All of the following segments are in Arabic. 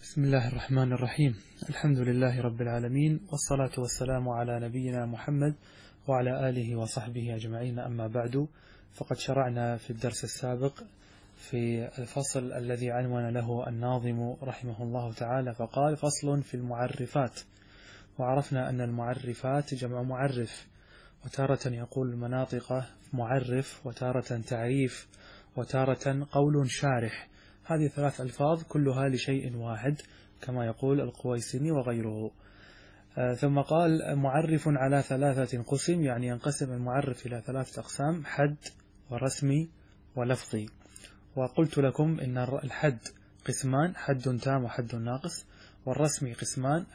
بسم الله الرحمن الرحيم. الحمد لله رب العالمين، والصلاة والسلام على نبينا محمد وعلى آله وصحبه أجمعين. أما بعد، فقد شرعنا في الدرس السابق في الفصل الذي عنوان له الناظم رحمه الله تعالى، فقال: فصل في المعرفات. وعرفنا أن المعرفات جمع معرف، وتارة يقول المناطق معرف، وتارة تعريف، وتارة قول شارح. هذه ثلاث ألفاظ كلها لشيء واحد كما يقول القويسني وغيره. ثم قال: معرف على ثلاثة قسم، يعني ينقسم المعرف إلى ثلاثة أقسام: حد ورسمي ولفظي. وقلت لكم إن الحد قسمان: حد تام وحد ناقص، والرسمي قسمان: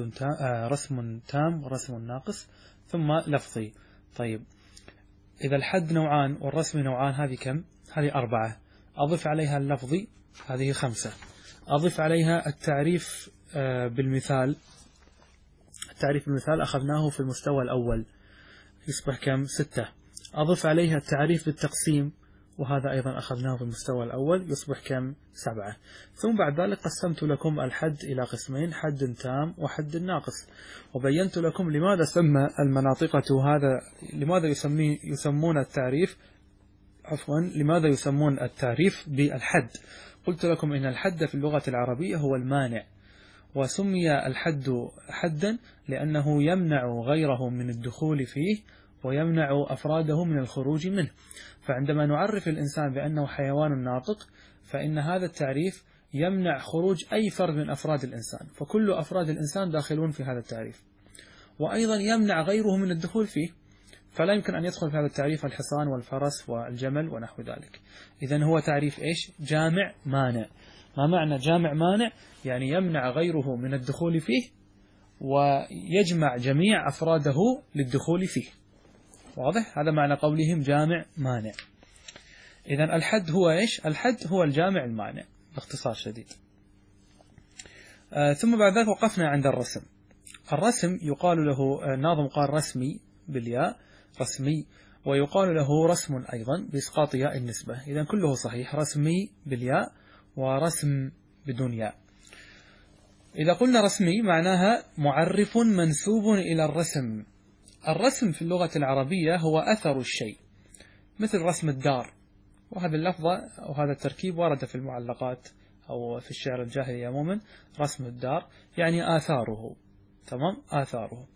رسم تام ورسم ناقص، ثم لفظي. طيب، إذا الحد نوعان والرسم نوعان، هذه كم؟ هذه 4. أضف عليها اللفظي، هذه 5. أضف عليها التعريف بالمثال. التعريف بالمثال أخذناه في المستوى الأول، يصبح كم؟ 6. أضف عليها التعريف بالتقسيم، وهذا أيضا أخذناه في المستوى الأول، يصبح كم؟ 7. ثم بعد ذلك قسمت لكم الحد إلى قسمين: حد تام وحد ناقص. وبينت لكم لماذا سمى المناطقة هذا، لماذا يسمون التعريف، لماذا يسمون التعريف بالحد. قلت لكم إن الحد في اللغة العربية هو المانع، وسمي الحد حدا لأنه يمنع غيره من الدخول فيه ويمنع أفراده من الخروج منه. فعندما نعرف الإنسان بأنه حيوان ناطق، فإن هذا التعريف يمنع خروج أي فرد من أفراد الإنسان، فكل أفراد الإنسان داخلون في هذا التعريف، وأيضا يمنع غيره من الدخول فيه، فلا يمكن أن يدخل في هذا التعريف الحصان والفرس والجمل ونحو ذلك. إذن هو تعريف إيش؟ جامع مانع. ما معنى جامع مانع؟ يعني يمنع غيره من الدخول فيه ويجمع جميع أفراده للدخول فيه. واضح؟ هذا معنى قولهم جامع مانع. إذن الحد هو إيش؟ الحد هو الجامع المانع باختصار شديد. ثم بعد ذلك وقفنا عند الرسم. الرسم يقال له، الناظم قال رسمي بالياء، رسمي، ويقال له رسم أيضا بإسقاط ياء النسبة. إذن كله صحيح، رسمي بالياء ورسم بدون ياء. إذا قلنا رسمي معناها معرف منسوب إلى الرسم. الرسم في اللغة العربية هو أثر الشيء، مثل رسم الدار، وهذا اللفظة أو هذا التركيب ورد في المعلقات أو في الشعر الجاهلي عموما. رسم الدار يعني آثاره، تمام، آثاره.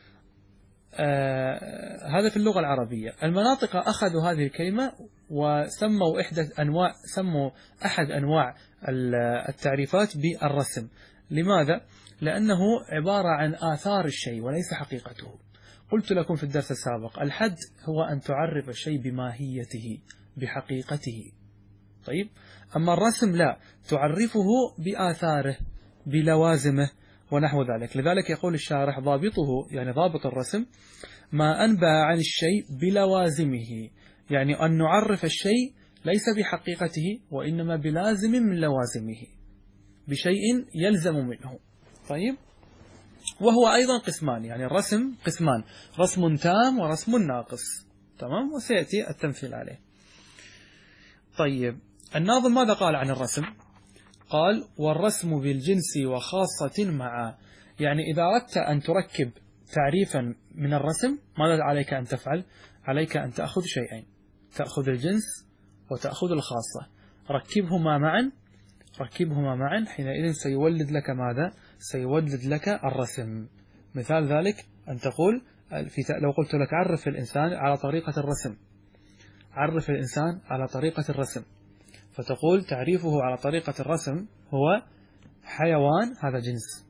هذا في اللغة العربية. المناطق أخذوا هذه الكلمة وسموا سموا أحد أنواع التعريفات بالرسم. لماذا؟ لأنه عبارة عن آثار الشيء وليس حقيقته. قلت لكم في الدرس السابق: الحد هو أن تعرف الشيء بماهيته بحقيقته. طيب، أما الرسم لا، تعرفه بآثاره بلوازمه ونحو ذلك. لذلك يقول الشارح: ضابطه، يعني ضابط الرسم، ما أنبأ عن الشيء بلوازمه، يعني أن نعرف الشيء ليس بحقيقته وإنما بلازم من لوازمه، بشيء يلزم منه. طيب، وهو أيضا قسمان، يعني الرسم قسمان: رسم تام ورسم ناقص، تمام، وسيأتي التمثيل عليه. طيب، الناظم ماذا قال عن الرسم؟ قال: والرسم بالجنس وخاصة معا. يعني إذا أردت أن تركب تعريفا من الرسم، ماذا عليك أن تفعل؟ عليك أن تأخذ شيئين: تأخذ الجنس وتأخذ الخاصة، ركبهما معا، حينئذ سيولد لك ماذا؟ سيولد لك الرسم. مثال ذلك أن تقول لو قلت لك: عرف الإنسان على طريقة الرسم، عرف الإنسان على طريقة الرسم، فتقول تعريفه على طريقة الرسم هو حيوان، هذا جنس،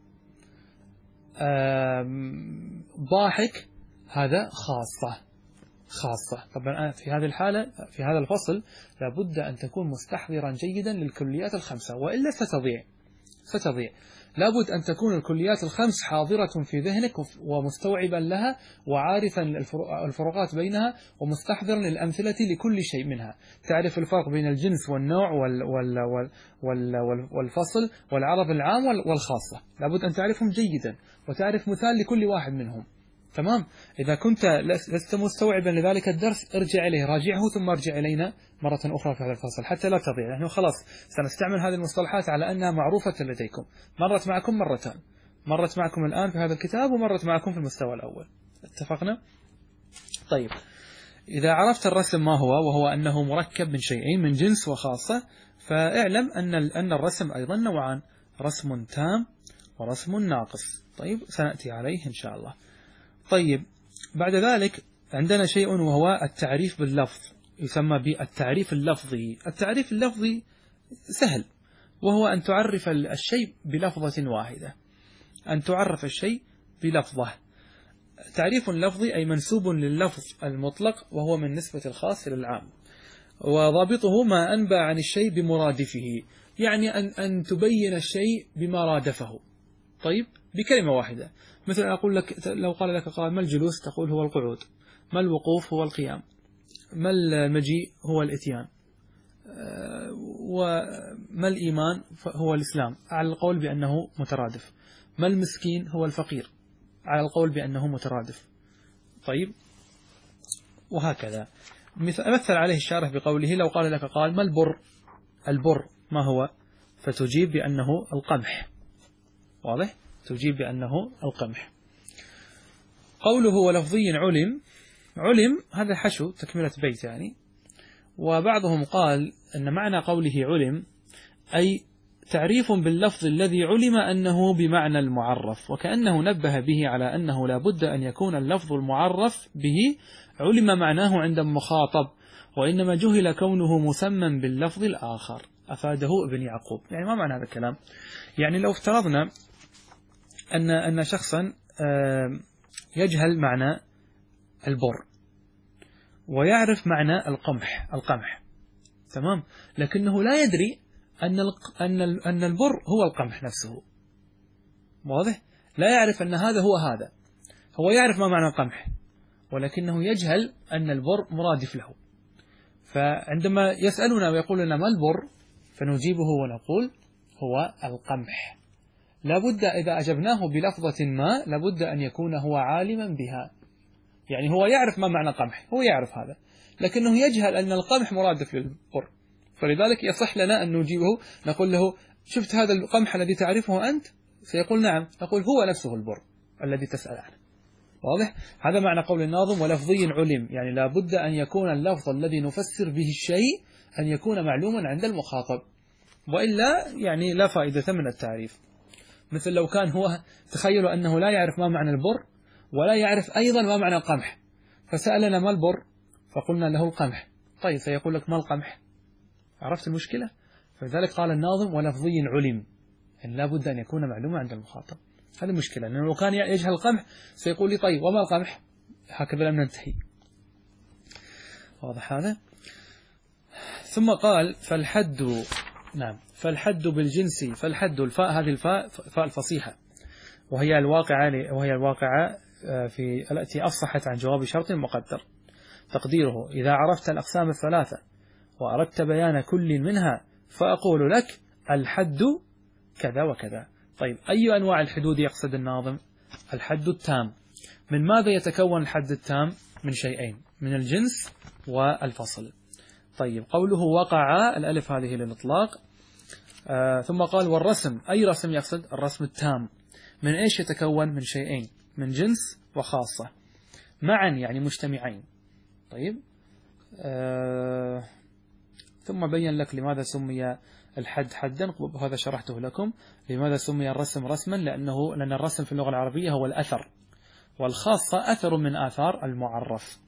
ضاحك، هذا خاصة. طبعا في هذه الحالة، في هذا الفصل، لابد أن تكون مستحضرا جيدا للكليات ال5، وإلا ستضيع. لابد أن تكون الكليات ال5 حاضرة في ذهنك ومستوعبا لها وعارفا الفروقات بينها ومستحضرا للأمثلة لكل شيء منها. تعرف الفرق بين الجنس والنوع والفصل والعرض العام والخاصة، لابد أن تعرفهم جيدا وتعرف مثال لكل واحد منهم. تمام. إذا كنت لست مستوعبا لذلك الدرس ارجع إليه، راجعه ثم ارجع إلينا مرة أخرى في هذا الفصل حتى لا تضيع. نحن خلاص سنستعمل هذه المصطلحات على أنها معروفة لديكم، مرت معكم مرتان، مرت معكم الآن في هذا الكتاب ومرت معكم في المستوى الأول. اتفقنا؟ طيب، إذا عرفت الرسم ما هو، وهو أنه مركب من شيئين، من جنس وخاصة، فاعلم أن الرسم أيضا نوعان، رسم تام ورسم ناقص. طيب، سنأتي عليه إن شاء الله. طيب، بعد ذلك عندنا شيء وهو التعريف باللفظ، يسمى بالتعريف اللفظي. التعريف اللفظي سهل، وهو أن تعرف الشيء بلفظة واحدة، أن تعرف الشيء بلفظة. تعريف لفظي أي منسوب لللفظ المطلق، وهو من نسبة الخاص إلى العام، وضابطه ما أنبأ عن الشيء بمرادفه، يعني أن تبين الشيء بما رادفه. طيب، بكلمة واحدة. مثلا أقول لك، لو قال لك قال ما الجلوس، تقول هو القعود، ما الوقوف هو القيام، ما المجيء هو الإتيان، وما الإيمان هو الإسلام، على القول بأنه مترادف. ما المسكين هو الفقير، على القول بأنه مترادف. طيب، وهكذا. مثل عليه الشارح بقوله لو قال لك قال ما البر، البر ما هو، فتجيب بأنه القمح. واضح؟ تجيب بأنه القمح. قوله ولفظي علم، علم هذا حشو تكملة بيت يعني. وبعضهم قال أن معنى قوله علم أي تعريف باللفظ الذي علم أنه بمعنى المعرف، وكأنه نبه به على أنه لا بد أن يكون اللفظ المعرف به علم معناه عند المخاطب، وإنما جهل كونه مسمى باللفظ الآخر. أفاده ابن يعقوب. يعني ما معنى هذا الكلام؟ يعني لو افترضنا أن شخصا يجهل معنى البر ويعرف معنى القمح، تمام، لكنه لا يدري أن البر هو القمح نفسه. واضح؟ لا يعرف أن هذا هو هذا، هو يعرف ما معنى القمح ولكنه يجهل أن البر مرادف له. فعندما يسألنا ويقول لنا ما البر، فنجيبه ونقول هو القمح. لابد إذا أجبناه بلفظة ما لابد أن يكون هو عالما بها، يعني هو يعرف ما معنى القمح، هو يعرف هذا، لكنه يجهل أن القمح مرادف للبر. فلذلك يصح لنا أن نجيبه، نقول له شفت هذا القمح الذي تعرفه أنت؟ سيقول نعم، نقول هو نفسه البر الذي تسأل عنه. واضح؟ هذا معنى قول الناظم ولفظي علم، يعني لا بد أن يكون اللفظ الذي نفسر به الشيء أن يكون معلوما عند المخاطب، وإلا يعني لا فائدة من التعريف. مثل لو كان هو، تخيلوا أنه لا يعرف ما معنى البر ولا يعرف أيضا ما معنى القمح، فسألنا ما البر فقلنا له القمح. طيب، سيقول لك ما القمح؟ عرفت المشكلة؟ فلذلك قال الناظم ولفظي علم، إن لا بد أن يكون معلومة عند المخاطب. هذه المشكلة، لأنه لو كان يجهل القمح سيقول لي طيب وما القمح؟ هكذا لم ننتهي. واضح هذا؟ ثم قال فالحد، نعم، فالحد بالجنس، فالحد الفاء، هذه الفاء فاء الفصيحة، وهي الواقعة في التي أفصحت عن جواب شرط مقدر، تقديره إذا عرفت الأقسام الثلاثة وأردت بيان كل منها فأقول لك الحد كذا وكذا. طيب، أي أنواع الحدود يقصد الناظم؟ الحد التام. من ماذا يتكون الحد التام؟ من شيئين، من الجنس والفصل. طيب، قوله وقع، الألف هذه للإطلاق. ثم قال والرسم، أي رسم يقصد؟ الرسم التام. من إيش يتكون؟ من شيئين، من جنس وخاصة، معا يعني مجتمعين. طيب، ثم بين لك لماذا سمي الحد حدا، وهذا شرحته لكم. لماذا سمي الرسم رسما؟ لأن الرسم في اللغة العربية هو الأثر، والخاصة أثر من آثار المعرف.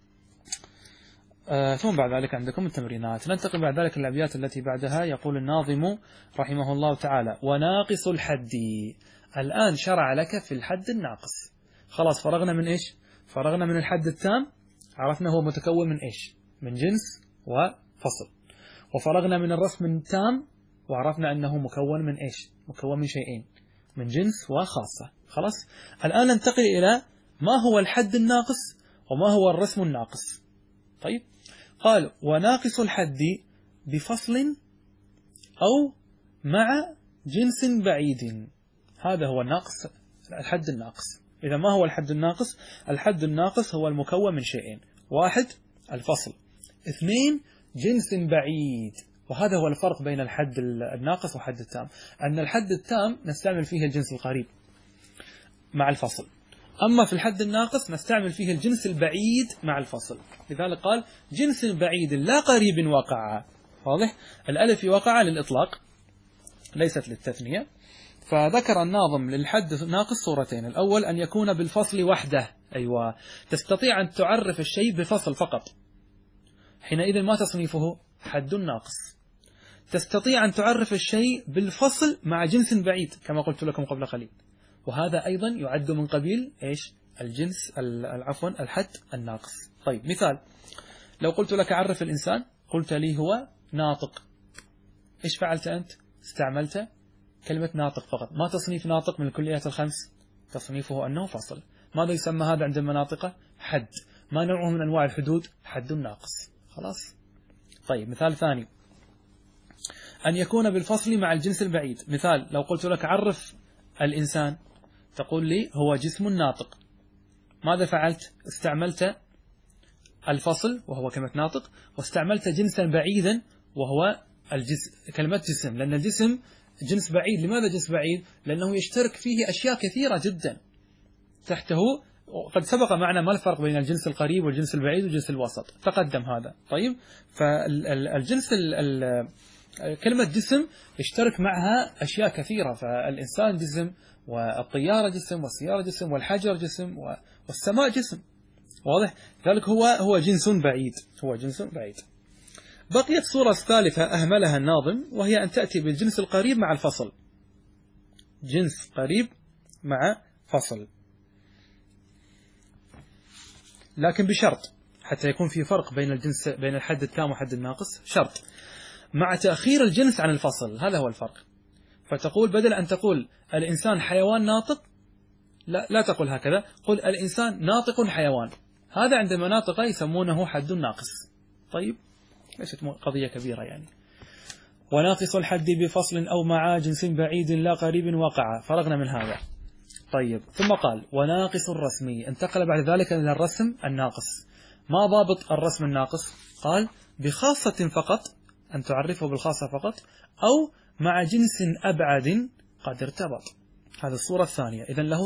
ثم بعد ذلك عندكم التمرينات. ننتقل بعد ذلك الأبيات التي بعدها. يقول الناظم رحمه الله تعالى وناقص الحد. الآن شرع لك في الحد الناقص. خلاص، فرغنا من إيش؟ فرغنا من الحد التام، عرفنا هو متكون من إيش؟ من جنس وفصل. وفرغنا من الرسم التام، وعرفنا أنه مكون من إيش؟ مكون من شيئين، من جنس وخاصة. خلاص، الآن ننتقل إلى ما هو الحد الناقص وما هو الرسم الناقص. طيب، قال وناقص الحد بفصل أو مع جنس بعيد. هذا هو الناقص، الحد الناقص. إذا ما هو الحد الناقص؟ الحد الناقص هو المكون من شيئين: واحد الفصل، اثنين جنس بعيد. وهذا هو الفرق بين الحد الناقص والحد التام، أن الحد التام نستعمل فيه الجنس القريب مع الفصل، أما في الحد الناقص نستعمل فيه الجنس البعيد مع الفصل. لذلك قال جنس بعيد لا قريب وقع. واضح؟ الألف وقع للإطلاق ليست للتثنية. فذكر الناظم للحد الناقص صورتين: الأول أن يكون بالفصل وحده، أيوة، تستطيع أن تعرف الشيء بفصل فقط، حينئذ ما تصنيفه حد ناقص. تستطيع أن تعرف الشيء بالفصل مع جنس بعيد كما قلت لكم قبل قليل، وهذا أيضا يعد من قبيل إيش؟ الجنس الحد الناقص. طيب مثال: لو قلت لك عرف الإنسان، قلت لي هو ناطق، إيش فعلت أنت؟ استعملت كلمة ناطق فقط، ما تصنيف ناطق من الكليات الخمس، تصنيفه أنه فصل. ماذا يسمى هذا عند المناطق؟ حد. ما نوعه من أنواع الحدود؟ حد ناقص. خلاص. طيب مثال ثاني: أن يكون بالفصل مع الجنس البعيد. مثال: لو قلت لك عرف الإنسان، تقول لي هو جسم ناطق، ماذا فعلت؟ استعملت الفصل وهو كلمة ناطق، واستعملت جنسا بعيدا وهو كلمة جسم، لأن الجسم جنس بعيد. لماذا جنس بعيد؟ لأنه يشترك فيه أشياء كثيرة جدا تحته. قد سبق معنا ما الفرق بين الجنس القريب والجنس البعيد والجنس الوسط، تقدم هذا. طيب، فالجنس كلمة جسم يشترك معها أشياء كثيرة، فالإنسان جسم، والطيارة جسم، والسيارة جسم، والحجر جسم، والسماء جسم. واضح؟ ذلك هو جنس بعيد، هو جنس بعيد. بقيت صورة ثالثة أهملها الناظم، وهي أن تأتي بالجنس القريب مع الفصل. جنس قريب مع فصل، لكن بشرط حتى يكون في فرق بين الحد التام والحد الناقص، شرط مع تأخير الجنس عن الفصل. هذا هو الفرق. فتقول بدل أن تقول الإنسان حيوان ناطق، لا تقول هكذا، قل الإنسان ناطق حيوان. هذا عند المناطق يسمونه حد ناقص. طيب، ليست قضية كبيرة يعني. وناقص الحد بفصل أو مع جنس بعيد لا قريب وقع. فرغنا من هذا. طيب، ثم قال وناقص الرسمي، انتقل بعد ذلك إلى الرسم الناقص. ما ضابط الرسم الناقص؟ قال بخاصة فقط، أن تعرفه بالخاصة فقط، أو مع جنس أبعد قد ارتبط. هذه الصورة الثانية. إذن له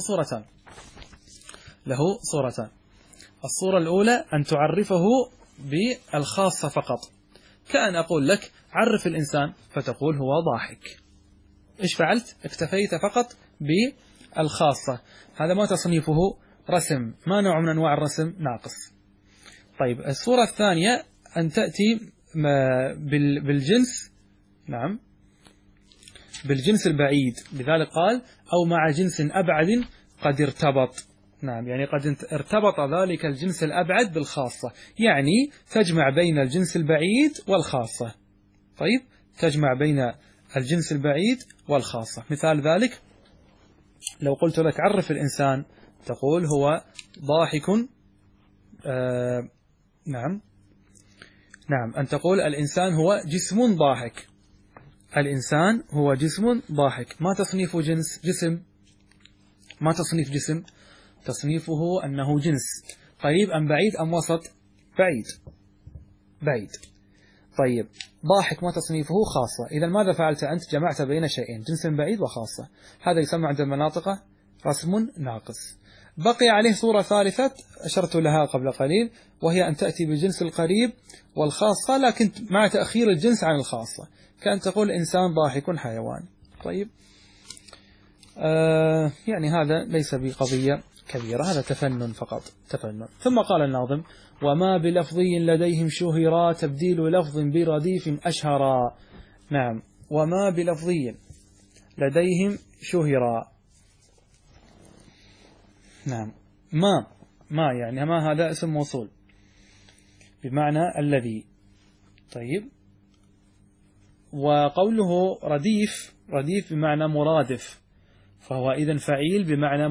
صورتان. الصورة الأولى أن تعرفه بالخاصة فقط، كأن أقول لك عرف الإنسان، فتقول هو ضاحك. إيش فعلت؟ اكتفيت فقط بالخاصة. هذا ما تصنيفه رسم، ما نوع من أنواع الرسم؟ ناقص. طيب، الصورة الثانية أن تأتي بالجنس، نعم، بالجنس البعيد. لذلك قال أو مع جنس أبعد قد ارتبط. نعم، يعني قد ارتبط ذلك الجنس الأبعد بالخاصة، يعني تجمع بين الجنس البعيد والخاصة. طيب، تجمع بين الجنس البعيد والخاصة. مثال ذلك: لو قلت لك عرف الإنسان، تقول هو ضاحك. نعم، أن تقول الإنسان هو جسم ضاحك. الإنسان هو جسم ضاحك. ما تصنيف جسم؟ ما تصنيف جسم؟ تصنيفه أنه جنس قريب أم بعيد أم وسط؟ بعيد. طيب، ضاحك ما تصنيفه؟ خاصة. إذا ماذا فعلت أنت؟ جمعت بين شيئين، جنس بعيد وخاصة. هذا يسمى عند المناطق رسم ناقص. بقي عليه صورة ثالثة أشرت لها قبل قليل، وهي أن تأتي بالجنس القريب والخاصة لكن مع تأخير الجنس عن الخاصة، كأن تقول إنسان ضاحك حيوان. طيب، يعني هذا ليس بقضية كبيرة، هذا تفنن فقط، تفنن. ثم قال الناظم وما بلفظي لديهم شهرا تبديل لفظ برديف أشهرا. نعم، وما بلفظي لديهم شهرا. نعم، ما يعني ما هذا اسم موصول بمعنى الذي. طيب، وقوله رديف بمعنى مرادف، فهو إذن فعيل بمعنى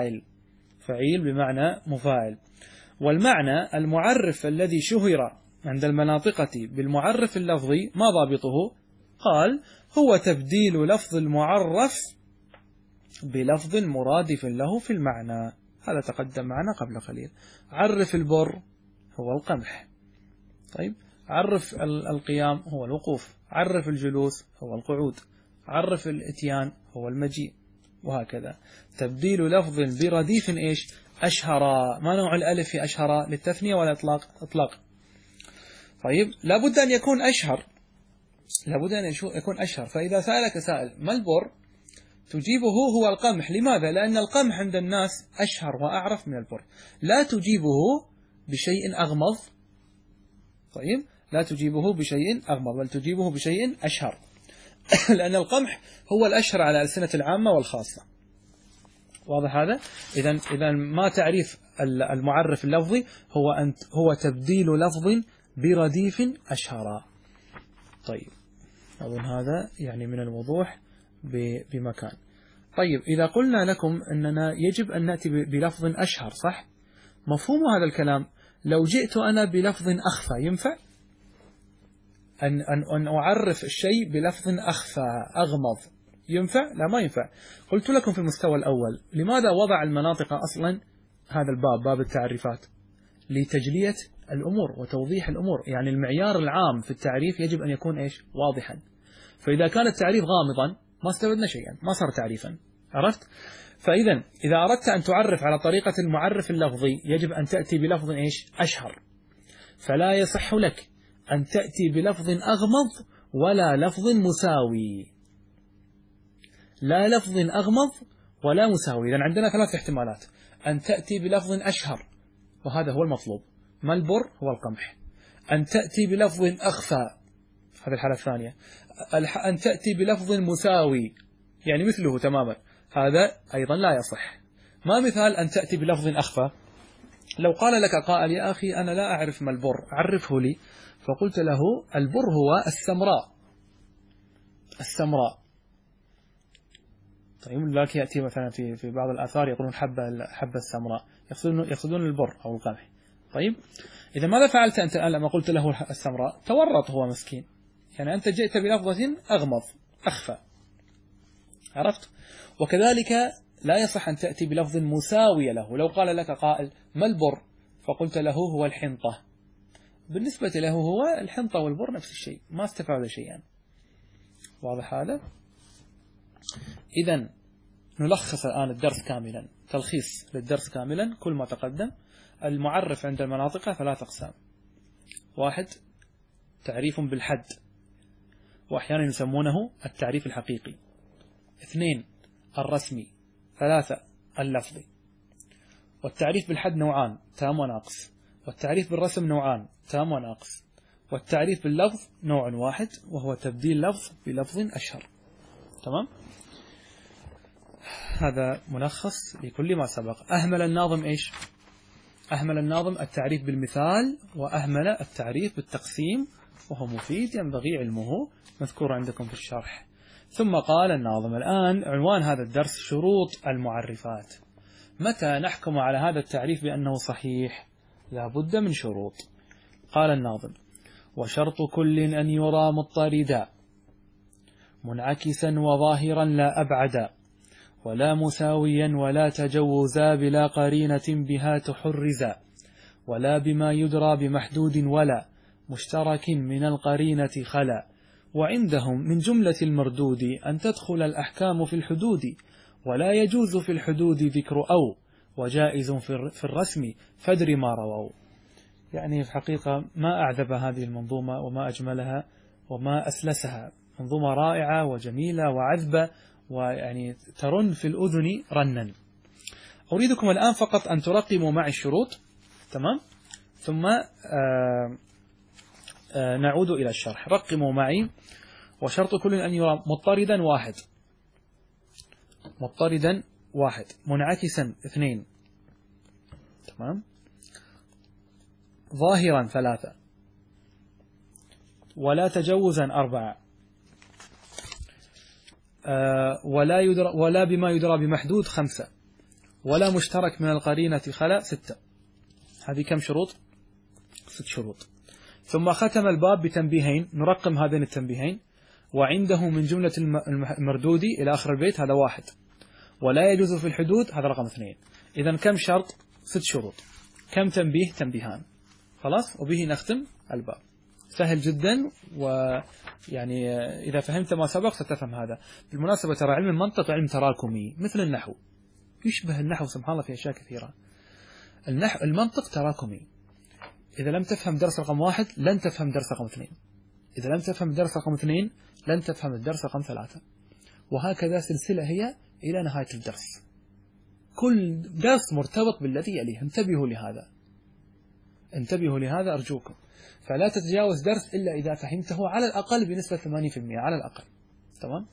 مفاعل. والمعنى المعرف الذي شهر عند المناطقة بالمعرف اللفظي، ما ضابطه؟ قال هو تبديل لفظ المعرف بلفظ مرادف له في المعنى. هذا تقدم معنا قبل قليل. عرف البر هو القمح. طيب عرف القيام هو الوقوف. عرف الجلوس هو القعود. عرف الاتيان هو المجيء، وهكذا. تبديل لفظ برديف إيش؟ أشهر. ما نوع الألف في أشهر؟ للتثنية ولا إطلاق؟ إطلاق. طيب لابد أن يكون أشهر، لابد أن يكون أشهر. فإذا سألك سائل ما البر؟ تجيبه هو القمح. لماذا؟ لأن القمح عند الناس أشهر وأعرف من البر. لا تجيبه بشيء أغمض. طيب لا تجيبه بشيء أغمض، بل تجيبه بشيء أشهر. لأن القمح هو الأشهر على ألسنة العامة والخاصة. واضح هذا؟ إذا ما تعريف المعرف اللفظي هو تبديل لفظ برديف أشهر. طيب أظن هذا يعني من الوضوح بمكان. طيب إذا قلنا لكم أننا يجب أن نأتي بلفظ أشهر، صح؟ مفهوم هذا الكلام لو جئت أنا بلفظ أخفى ينفع؟ أن أعرف الشيء بلفظ أخفى أغمض ينفع؟ لا ما ينفع. قلت لكم في المستوى الأول لماذا وضع المناطق أصلا هذا الباب، باب التعريفات؟ لتجلية الأمور وتوضيح الأمور. يعني المعيار العام في التعريف يجب أن يكون إيش؟ واضحا. فإذا كان التعريف غامضا ما استفدنا شيئا، ما صار تعريفا. عرفت؟ فإذا إذا أردت أن تعرف على طريقة المعرف اللفظي يجب أن تأتي بلفظ إيش؟ أشهر. فلا يصح لك أن تأتي بلفظ أغمض ولا لفظ مساوي. لا لفظ أغمض ولا مساوي. إذن عندنا ثلاث احتمالات: أن تأتي بلفظ أشهر وهذا هو المطلوب، ما البر هو القمح. أن تأتي بلفظ أخفى، هذه الحالة الثانية. أن تأتي بلفظ مساوي يعني مثله تماما، هذا أيضا لا يصح. ما مثال أن تأتي بلفظ أخفى؟ لو قال لك قائل يا أخي أنا لا أعرف ما البر، عرفه لي. فقلت له البر هو السمراء. السمراء. طيب لذلك يأتي مثلا في بعض الآثار يقولون حبة السمراء، يقصدون البر أو القمح. طيب إذا ماذا فعلت أنت الآن لما قلت له السمراء؟ تورط هو مسكين، يعني أنت جئت بلفظة أغمض أخفى. عرفت؟ وكذلك لا يصح أن تأتي بلفظ مساوي له. لو قال لك قائل ما البر؟ فقلت له هو الحنطة، بالنسبة له هو الحنطة والبر نفس الشيء، ما استفاد شيئا. واضح هذا؟ إذن نلخص الآن الدرس كاملا، تلخيص للدرس كاملا كل ما تقدم. المعرف عند المناطق ثلاث أقسام: واحد تعريف بالحد وأحيانا يسمونه التعريف الحقيقي. اثنين الرسمي. ثلاثة اللفظي. والتعريف بالحد نوعان: تام وناقص. والتعريف بالرسم نوعان: تام وناقص. والتعريف باللفظ نوع واحد وهو تبديل لفظ بلفظ أشهر. تمام؟ هذا ملخص لكل ما سبق. أهمل الناظم إيش؟ أهمل الناظم التعريف بالمثال، وأهمل التعريف بالتقسيم، وهو مفيد ينبغي علمه، مذكور عندكم في الشرح. ثم قال الناظم الآن عنوان هذا الدرس: شروط المعرفات. متى نحكم على هذا التعريف بأنه صحيح؟ لا بد من شروط. قال الناظم: وشرط كل أن يرى مضطردا منعكسا وظاهرا لا أبعدا، ولا مساويا ولا تجوزا بلا قرينة بها تحرزا، ولا بما يدرى بمحدود ولا مشترك من القرينة خلا. وعندهم من جملة المردود أن تدخل الأحكام في الحدود، ولا يجوز في الحدود ذكر أو، وجائز في الرسم فدر ما رووا. يعني في حقيقة ما أعذب هذه المنظومة وما أجملها وما أسلسها. منظومة رائعة وجميلة وعذبة، ويعني ترن في الأذن رنا. أريدكم الآن فقط أن ترقموا معي الشروط، تمام؟ ثم نعود إلى الشرح. رقموا معي: وشرط كل أن يرى مضطردا واحد، مضطردا واحد، منعكسا اثنين، تمام، ظاهرا ثلاثة، ولا تجوزا أربعة، ولا بما يدرى بمحدود خمسة، ولا مشترك من القرينة خلا ستة. هذه كم شروط؟ 6 شروط. ثم ختم الباب بتنبيهين، نرقم هذين التنبيهين: وعنده من جملة المردود إلى آخر البيت، هذا واحد. ولا يجوز في الحدود، هذا رقم 2. إذا كم شرط؟ 6 شروط. كم تنبيه؟ تنبيهان. خلاص، وبه نختم الباب. سهل جدا، ويعني إذا فهمت ما سبق ستفهم هذا. بالمناسبة ترى علم المنطق علم تراكمي مثل النحو، يشبه النحو سبحان الله في أشياء كثيرة. المنطق تراكمي، إذا لم تفهم درس رقم 1 لن تفهم درس رقم 2، إذا لم تفهم الدرس رقم 2 لن تفهم الدرس رقم 3، وهكذا سلسلة هي إلى نهاية الدرس. كل درس مرتبط بالذي يليه. انتبهوا لهذا أرجوكم. فلا تتجاوز درس إلا إذا فهمته على الأقل بنسبة 80% على الأقل. تمام؟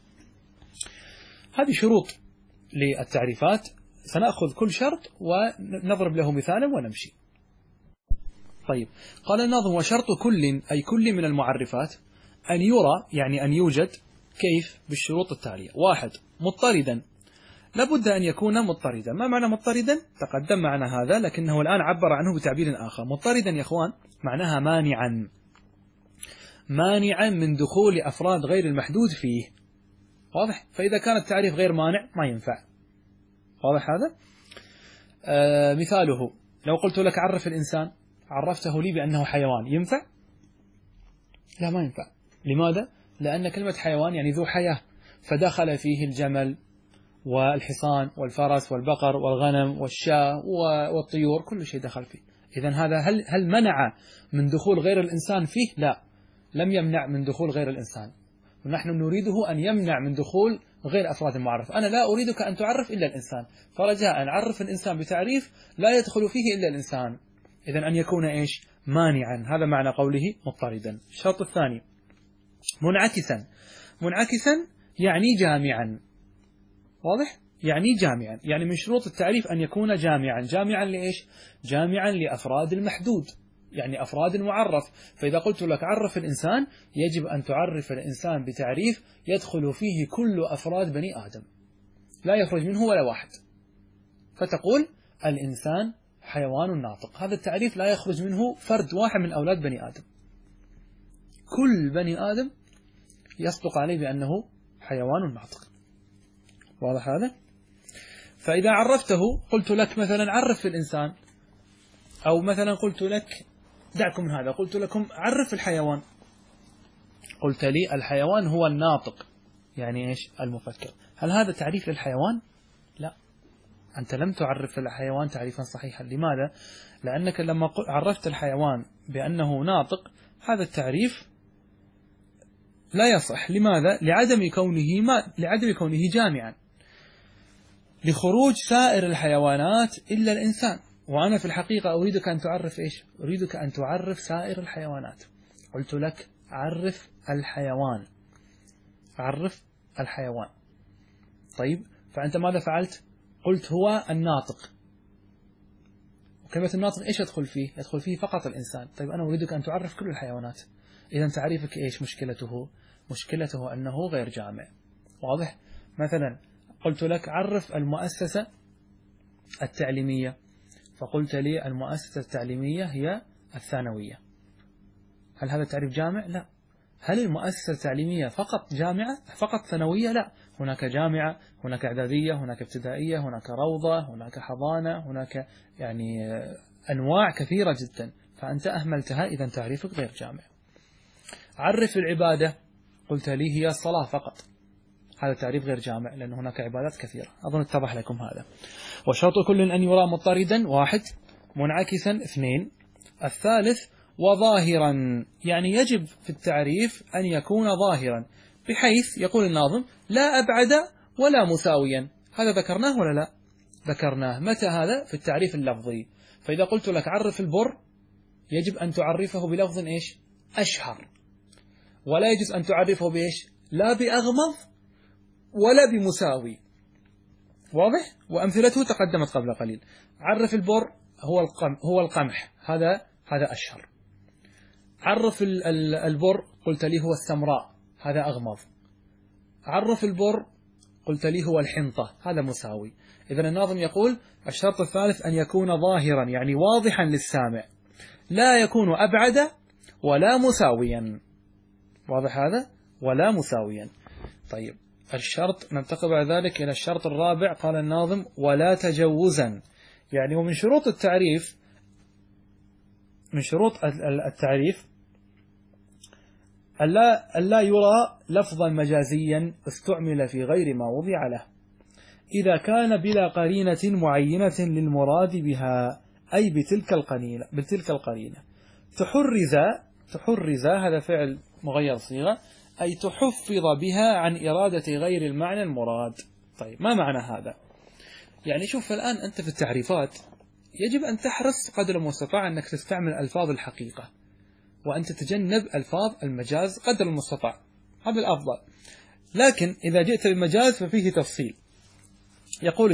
هذه شروط للتعريفات، سنأخذ كل شرط ونضرب له مثالا ونمشي. طيب، قال الناظم: وشرط كل أي كل من المعرفات أن يرى، يعني أن يوجد. كيف؟ بالشروط التالية: 1. مضطردا، لابد أن يكون مضطردا. ما معنى مضطردا؟ تقدم معنا هذا، لكنه الآن عبر عنه بتعبير آخر. مضطردا يا أخوان معناها مانعا من دخول أفراد غير المحدود فيه. واضح؟ فإذا كان التعريف غير مانع ما ينفع. واضح هذا؟ مثاله: لو قلت لك عرف الإنسان، عرفته لي بأنه حيوان، ينفع؟ لا، ما ينفع. لماذا؟ لأن كلمة حيوان يعني ذو حياة، فدخل فيه الجمل والحصان والفرس والبقر والغنم والشاة والطيور، كل شيء دخل فيه. إذن هذا هل منع من دخول غير الإنسان فيه؟ لا، لم يمنع من دخول غير الإنسان، ونحن نريده أن يمنع من دخول غير أفراد المعرف. أنا لا أريدك أن تعرف إلا الإنسان، فرجاء عرف الإنسان بتعريف لا يدخل فيه إلا الإنسان. إذن أن يكون إيش؟ مانعا. هذا معنى قوله مضطردا. الشرط الثاني: منعكسا يعني جامعا. واضح؟ يعني جامعا، يعني من شروط التعريف أن يكون جامعا لإيش؟ جامعا لأفراد المحدود، يعني أفراد المعرف. فإذا قلت لك عرف الإنسان، يجب أن تعرف الإنسان بتعريف يدخل فيه كل أفراد بني آدم، لا يخرج منه ولا واحد. فتقول الإنسان حيوان ناطق، هذا التعريف لا يخرج منه فرد واحد من أولاد بني آدم، كل بني آدم يصدق عليه بأنه حيوان ناطق. واضح هذا؟ فإذا عرفته، قلت لك مثلا عرف الإنسان، أو مثلا قلت لك دعكم من هذا، قلت لكم عرف الحيوان، قلت لي الحيوان هو الناطق، يعني إيش؟ المفكر. هل هذا تعريف للحيوان؟ لا، أنت لم تعرف الحيوان تعريفا صحيحا. لماذا؟ لأنك لما عرفت الحيوان بأنه ناطق، هذا التعريف لا يصح. لماذا؟ لعدم كونه جامعا، لخروج سائر الحيوانات إلا الإنسان. وأنا في الحقيقة أريدك أن تعرف إيش؟ أريدك أن تعرف سائر الحيوانات. قلت لك عرف الحيوان. طيب، فأنت ماذا فعلت؟ قلت هو الناطق. وكلمة الناطق إيش يدخل فيه؟ يدخل فيه فقط الإنسان. طيب، أنا أريدك أن تعرف كل الحيوانات. إذا تعريفك إيش مشكلته أنه غير جامع. واضح؟ مثلا قلت لك عرف المؤسسة التعليمية، فقلت لي المؤسسة التعليمية هي الثانوية. هل هذا تعريف جامع؟ لا. هل المؤسسة التعليمية فقط جامعة؟ فقط ثانوية؟ لا، هناك جامعة، هناك إعدادية، هناك ابتدائية، هناك روضة، هناك حضانة، هناك يعني أنواع كثيرة جدا، فأنت أهملتها، إذا تعريفك غير جامع. عرف العبادة، قلت لي هي الصلاة فقط، هذا تعريف غير جامع، لأن هناك عبادات كثيرة. أظن اتضح لكم هذا. وشرط كل أن يرى مضطردا 1، منعكسا 2. الثالث وظاهرا، يعني يجب في التعريف أن يكون ظاهرا، بحيث يقول الناظم لا أبعد ولا مساويا. هذا ذكرناه ولا لا؟ ذكرناه. متى هذا؟ في التعريف اللفظي. فإذا قلت لك عرف البر، يجب أن تعرفه بلفظ إيش؟ أشهر، ولا يجوز أن تعرفه بإيش؟ لا بأغمض ولا بمساوي. واضح؟ وأمثلته تقدمت قبل قليل. عرف البر هو القمح، هذا أشهر. عرف البر، قلت لي هو السمراء، هذا أغمض. عرف البر، قلت لي هو الحنطة، هذا مساوي. إذن الناظم يقول الشرط الثالث أن يكون ظاهرا، يعني واضحا للسامع، لا يكون أبعد ولا مساويا. واضح هذا؟ ولا مساويا. طيب، الشرط ننتقل بعد ذلك إلى الشرط الرابع. قال الناظم: ولا تجوزا. يعني ومن شروط التعريف، من شروط التعريف ألا يرى لفظا مجازيا استعمل في غير ما وضع له، إذا كان بلا قرينة معينة للمراد بها، أي بتلك القرينة. تحرز هذا فعل مغير صيغة، أي تحفظ بها عن إرادة غير المعنى المراد. طيب ما معنى هذا؟ يعني شوف الآن أنت في التعريفات يجب أن تحرص قدر المستطاع أنك تستعمل ألفاظ الحقيقة، وأن تتجنب ألفاظ المجاز قدر المستطاع، هذا الأفضل. لكن إذا جئت بالمجاز ففيه تفصيل. يقول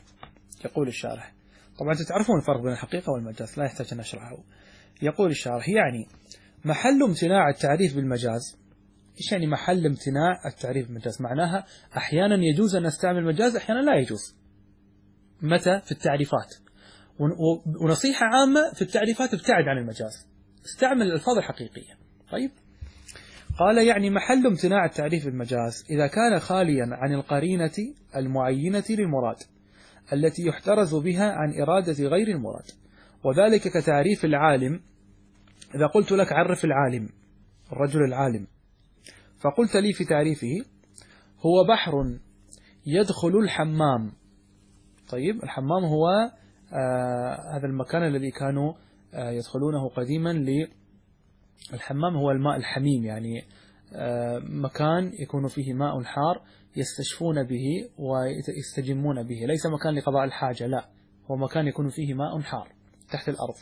الشارح طبعا تعرفون الفرق بين الحقيقة والمجاز، لا يحتاج أن أشرحه. يقول الشارح: يعني محل امتناع التعريف بالمجاز. إيش يعني محل امتناع التعريف بالمجاز؟ معناها أحيانا يجوز أن نستعمل مجاز، أحيانا لا يجوز. متى؟ في التعريفات. ونصيحة عامة في التعريفات: ابتعد عن المجاز، استعمل الألفاظ الحقيقية. طيب، قال: يعني محل امتناع التعريف بالمجاز إذا كان خاليا عن القرينة المعينة للمراد التي يحترز بها عن إرادة غير المراد، وذلك كتعريف العالم. إذا قلت لك عرف العالم، الرجل العالم، فقلت لي في تعريفه: هو بحر يدخل الحمام. طيب، الحمام هو هذا المكان الذي كانوا يدخلونه قديما. الحمام هو الماء الحميم، يعني مكان يكون فيه ماء حار يستشفون به ويستجمون به، ليس مكان لقضاء الحاجة، لا، هو مكان يكون فيه ماء حار تحت الأرض.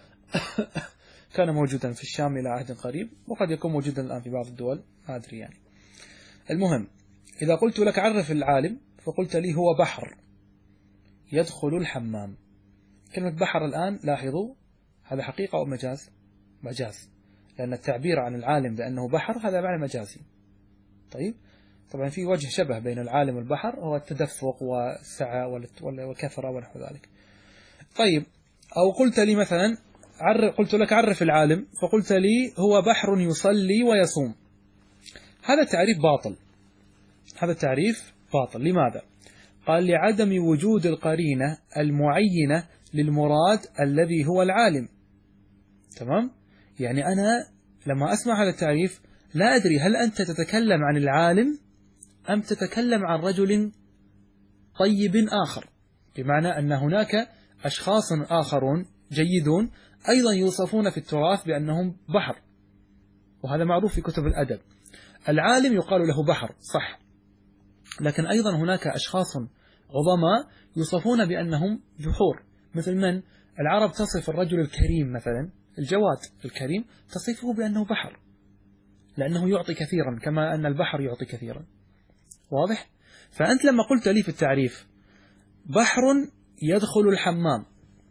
كان موجودا في الشام إلى عهد قريب، وقد يكون موجودا الآن في بعض الدول، ما أدري يعني. المهم، إذا قلت لك عرف العالم فقلت لي: هو بحر يدخل الحمام. كلمة بحر الآن لاحظوا، هذا حقيقة أو مجاز؟ مجاز، لأن التعبير عن العالم بأنه بحر هذا معنى مجازي. طيب، طبعا في وجه شبه بين العالم والبحر، هو التدفق والسعة والكثرة ونحو ذلك. طيب، أو قلت لي مثلا قلت لك عرف العالم فقلت لي: هو بحر يصلي ويصوم. هذا التعريف باطل، هذا التعريف باطل. لماذا؟ قال: لعدم وجود القرينة المعينة للمراد الذي هو العالم. تمام؟ يعني أنا لما أسمع هذا التعريف لا أدري هل أنت تتكلم عن العالم أم تتكلم عن رجل طيب آخر، بمعنى أن هناك أشخاص آخرون جيدون أيضا يوصفون في التراث بأنهم بحر، وهذا معروف في كتب الأدب. العالم يقال له بحر، صح، لكن أيضا هناك أشخاص عظماء يوصفون بأنهم بحور. مثل من؟ العرب تصف الرجل الكريم مثلا، الجواد الكريم، تصفه بأنه بحر، لأنه يعطي كثيرا كما أن البحر يعطي كثيرا. واضح؟ فأنت لما قلت لي في التعريف بحر يدخل الحمام،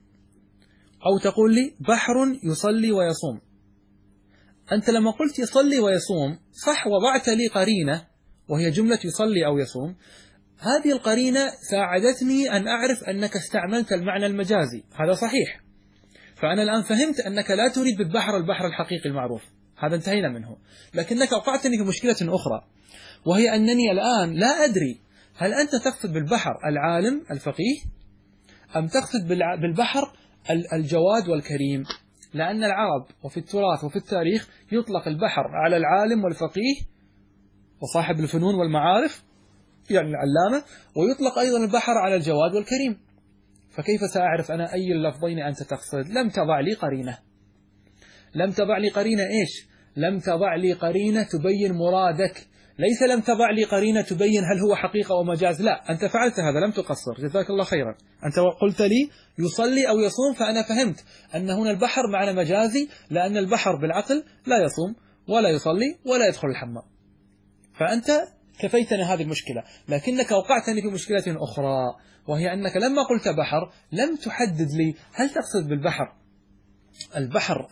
أو تقول لي بحر يصلي ويصوم، أنت لما قلت يصلي ويصوم صح، وضعت لي قرينة وهي جملة يصلي أو يصوم. هذه القرينة ساعدتني أن أعرف أنك استعملت المعنى المجازي، هذا صحيح. فأنا الآن فهمت أنك لا تريد بالبحر البحر الحقيقي المعروف، هذا انتهينا منه. لكنك أوقعتني في مشكلة أخرى، وهي أنني الآن لا أدري هل أنت تقصد بالبحر العالم الفقيه أم تقصد بالبحر الجواد والكريم، لأن العرب وفي التراث وفي التاريخ يطلق البحر على العالم والفقيه وصاحب الفنون والمعارف يعني العلامة، ويطلق أيضا البحر على الجواد والكريم. فكيف سأعرف أنا أي اللفظين أنت تقصد؟ لم تضع لي قرينة. لم تضع لي قرينة إيش؟ لم تضع لي قرينة تبين مرادك، ليس لم تضع لي قرينة تبين هل هو حقيقة أو مجاز، لا، أنت فعلت هذا، لم تقصر، جزاك الله خيرا. أنت قلت لي يصلي أو يصوم، فأنا فهمت أن هنا البحر معنى مجازي، لأن البحر بالعقل لا يصوم ولا يصلي ولا يدخل الحمام. فأنت كفيتني هذه المشكلة، لكنك أوقعتني في مشكلة أخرى، وهي أنك لما قلت بحر لم تحدد لي هل تقصد بالبحر البحر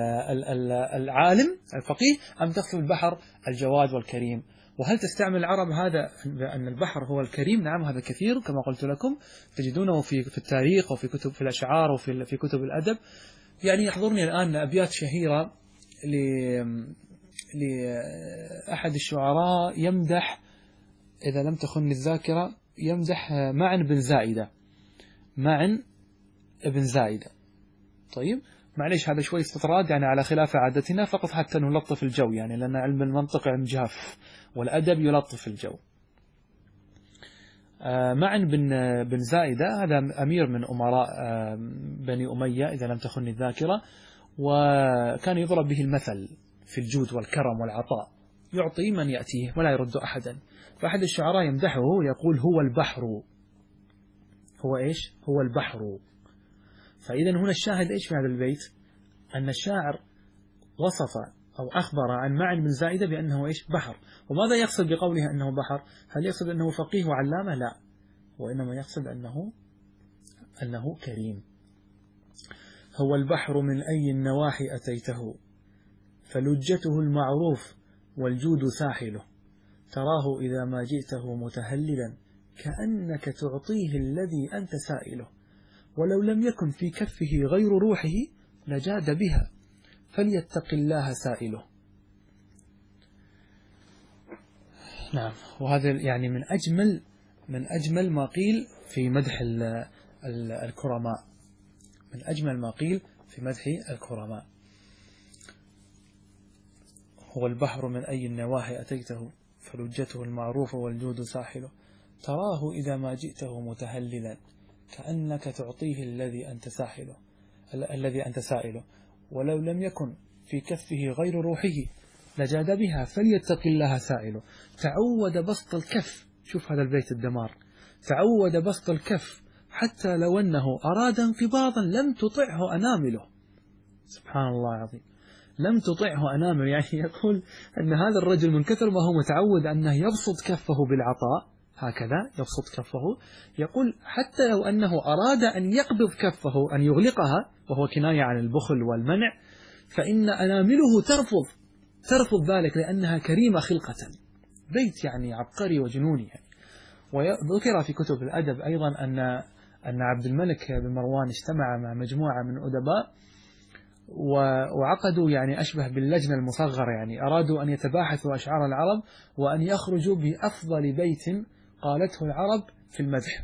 العالم الفقيه أم تقصد البحر الجواد والكريم. وهل تستعمل العرب هذا أن البحر هو الكريم؟ نعم، هذا كثير كما قلت لكم، تجدونه في التاريخ وفي كتب في الأشعار وفي كتب الأدب. يعني يحضرني الآن أبيات شهيرة لأحد الشعراء يمدح إذا لم تخن الذاكرة يمدح معن بن زائدة، معن بن زائدة. طيب معليش هذا شوي استطراد يعني على خلاف عادتنا فقط حتى نلطف الجو، يعني لأن علم المنطق علم جاف والأدب يلطف الجو. معن بن زائدة هذا أمير من أمراء بني أمية إذا لم تخن الذاكرة، وكان يضرب به المثل في الجود والكرم والعطاء، يعطي من يأتيه ولا يرد أحدا. فأحد الشعراء يمدحه يقول هو البحر. هو إيش؟ هو البحر. فإذا هنا الشاهد إيش في هذا البيت؟ أن الشاعر وصف أو أخبر عن معن بن زائدة بأنه إيش؟ بحر. وماذا يقصد بقوله أنه بحر؟ هل يقصد أنه فقيه وعلامة؟ لا، وإنما يقصد أنه كريم. هو البحر من أي النواحي أتيته، فلجته المعروف والجود ساحله، تراه إذا ما جئته متهللا، كأنك تعطيه الذي أنت سائله، ولو لم يكن في كفه غير روحه لجاد بها، فليتق الله سائله. نعم، وهذا يعني من أجمل ما قيل في مدح الكرماء، من أجمل ما قيل في مدح الكرماء. هو البحر من أي النواحي أتيته، فلجته المعروف والجود ساحله، تراه إذا ما جئته متهللا، كأنك تعطيه الذي أنت سائله، ولو لم يكن في كفه غير روحه لجاد بها، فليتق الله سائله. تعود بسط الكف، شوف هذا البيت الدمار، تعود بسط الكف حتى لو أنه أراد انقباضا لم تطعه أنامله. سبحان الله العظيم، لم تطعه أنامله، يعني يقول أن هذا الرجل من كثر ما هو متعود أنه يبسط كفه بالعطاء هكذا يبسط كفه، يقول حتى لو أنه أراد أن يقبض كفه أن يغلقها، وهو كناية عن البخل والمنع، فإن أنامله ترفض ذلك لأنها كريمة خلقة. بيت يعني عبقري وجنوني يعني. وذكر في كتب الأدب أيضا أن عبد الملك بن مروان اجتمع مع مجموعة من أدباء وعقدوا يعني أشبه باللجنة المصغرة، يعني أرادوا أن يتباحثوا أشعار العرب وأن يخرجوا بأفضل بيت قالته العرب في المدح.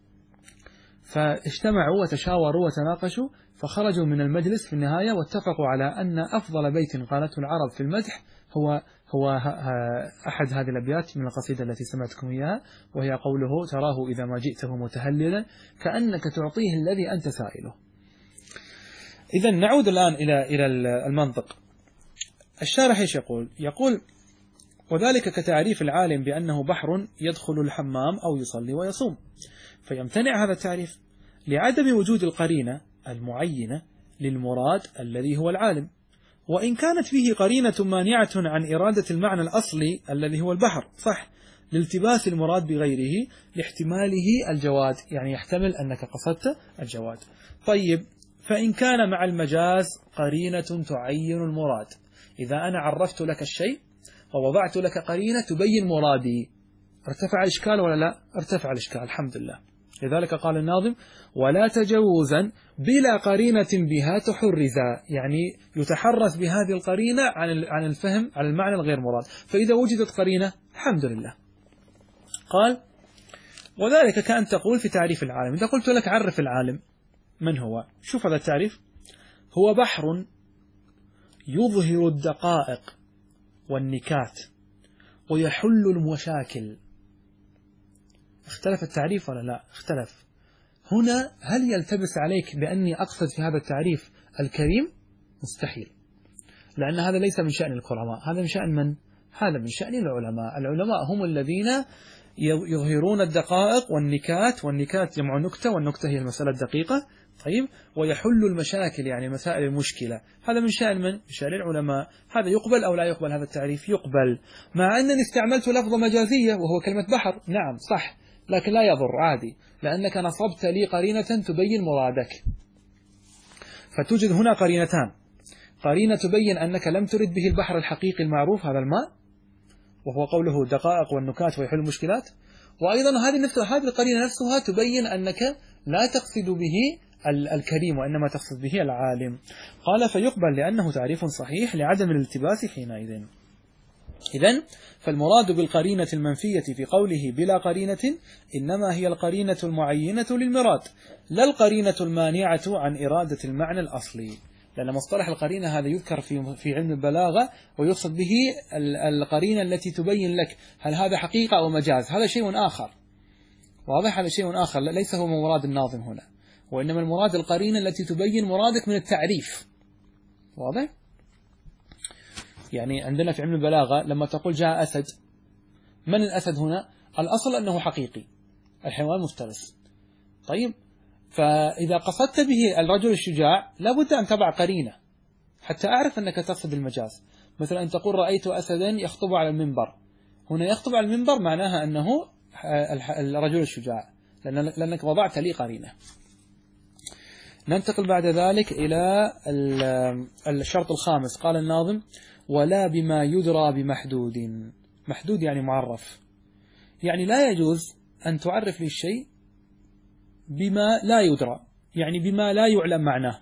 فاجتمعوا وتشاوروا وتناقشوا، فخرجوا من المجلس في النهاية واتفقوا على أن أفضل بيت قالته العرب في المدح هو أحد هذه الأبيات من القصيدة التي سمعتكم إياها، وهي قوله تراه إذا ما جئته متهللا، كأنك تعطيه الذي أنت سائله. إذا نعود الآن إلى المنطق. الشارح إيش يقول وذلك كتعريف العالم بأنه بحر يدخل الحمام أو يصلي ويصوم، فيمتنع هذا التعريف لعدم وجود القرينة المعينة للمراد الذي هو العالم، وإن كانت فيه قرينة مانعة عن إرادة المعنى الأصلي الذي هو البحر، صح، لالتباس المراد بغيره لاحتماله الجواد، يعني يحتمل أنك قصدت الجواد. طيب، فإن كان مع المجاز قرينة تعين المراد، إذا أنا عرفت لك الشيء ووضعت لك قرينة تبين مرادي، ارتفع الإشكال ولا لا؟ ارتفع الإشكال الحمد لله. لذلك قال الناظم ولا تجوزا بلا قرينة بها تحرزا، يعني يتحرز بهذه القرينة عن الفهم على المعنى الغير مراد. فإذا وجدت قرينة الحمد لله. قال وذلك كأن تقول في تعريف العالم، إذا قلت لك عرف العالم من هو، شوف هذا التعريف، هو بحر يظهر الدقائق والنكات ويحل المشاكل. اختلف التعريف ولا لا؟ اختلف. هنا هل يلتبس عليك بأني أقصد في هذا التعريف الكريم؟ مستحيل، لأن هذا ليس من شأن الكرماء، هذا من شأن من؟ هذا من شأن العلماء. العلماء هم الذين يظهرون الدقائق والنكات جمع نكتة، والنكتة هي المسألة الدقيقة. طيب، ويحل المشاكل يعني مسائل المشكلة، هذا من شأن من؟ من شأن العلماء. هذا يقبل أو لا يقبل هذا التعريف؟ يقبل، مع أنني استعملت لفظة مجازية وهو كلمة بحر، نعم صح، لكن لا يضر عادي، لأنك نصبت لي قرينة تبين مرادك. فتوجد هنا قرينتان، قرينة تبين أنك لم ترد به البحر الحقيقي المعروف هذا الماء، وهو قوله دقائق والنكات ويحل المشكلات، وأيضا هذه القرينة نفسها تبين أنك لا تقصد به الكريم وإنما تقصد به العالم. قال فيقبل لأنه تعريف صحيح لعدم الالتباس حينئذ. إذن فالمراد بالقرينة المنفية في قوله بلا قرينة إنما هي القرينة المعينة للمراد، لا القرينة المانعة عن إرادة المعنى الأصلي. لأن مصطلح القرينة هذا يذكر في علم البلاغة، ويقصد به القرينة التي تبين لك هل هذا حقيقة أو مجاز، هذا شيء آخر. واضح؟ هذا شيء آخر، ليس هو مراد الناظم هنا، وإنما المراد القرينة التي تبين مرادك من التعريف. واضح؟ يعني عندنا في علم البلاغة لما تقول جاء أسد، من الأسد هنا؟ الأصل أنه حقيقي، الحيوان مفترس. طيب، فإذا قصدت به الرجل الشجاع لابد أن تضع قرينة حتى أعرف أنك تقصد المجاز. مثلا أن تقول رأيت أسدا يخطب على المنبر، هنا يخطب على المنبر معناها أنه الرجل الشجاع، لأنك وضعت لي قرينة. ننتقل بعد ذلك إلى الشرط الخامس. قال الناظم: ولا بما يدرى بمحدود. محدود يعني معرف، يعني لا يجوز أن تعرف لي الشيء بما لا يدرى، يعني بما لا يعلم معناه.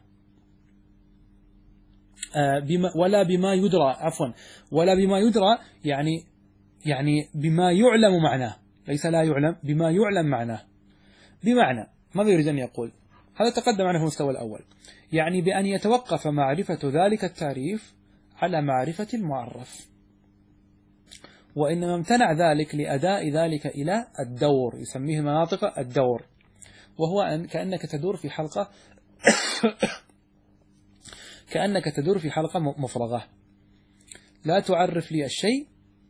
ولا بما يدرى، عفوا، ولا بما يدرى يعني بما يعلم معناه، ليس لا يعلم، بما يعلم معناه. بمعنى ماذا يريد أن يقول؟ هذا تقدم عنه في المستوى الأول، يعني بأن يتوقف معرفة ذلك التعريف على معرفة المعرف، وإنما امتنع ذلك لأداء ذلك إلى الدور، يسميه المناطق الدور، وهو كأنك تدور في حلقة كأنك تدور في حلقة مفرغة، لا تعرف لي الشيء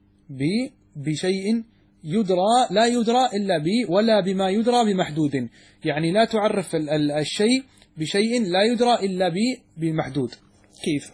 بشيء يدرى، لا يدرى إلا ولا بما يدرى بمحدود، يعني لا تعرف الشيء بشيء لا يدرى إلا بمحدود. كيف؟